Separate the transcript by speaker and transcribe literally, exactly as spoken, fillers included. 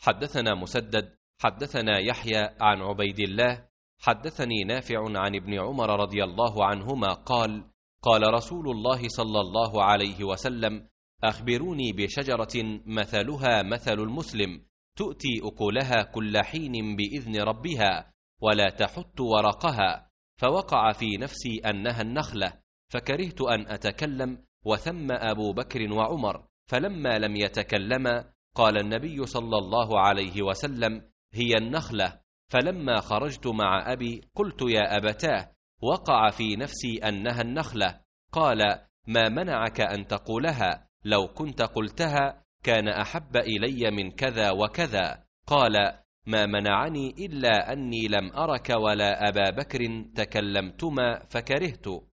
Speaker 1: حدثنا مسدد حدثنا يحيى عن عبيد الله حدثني نافع عن ابن عمر رضي الله عنهما قال قال رسول الله صلى الله عليه وسلم أخبروني بشجرة مثلها مثل المسلم تؤتي أكلها كل حين بإذن ربها ولا تحت ورقها، فوقع في نفسي أنها النخلة، فكرهت أن أتكلم، وثم أبو بكر وعمر، فلما لم يتكلما قال النبي صلى الله عليه وسلم هي النخلة. فلما خرجت مع أبي قلت يا أبتاه، وقع في نفسي أنها النخلة. قال ما منعك أن تقولها؟ لو كنت قلتها كان أحب إلي من كذا وكذا. قال ما منعني إلا أني لم أرك ولا أبا بكر تكلمتما فكرهت.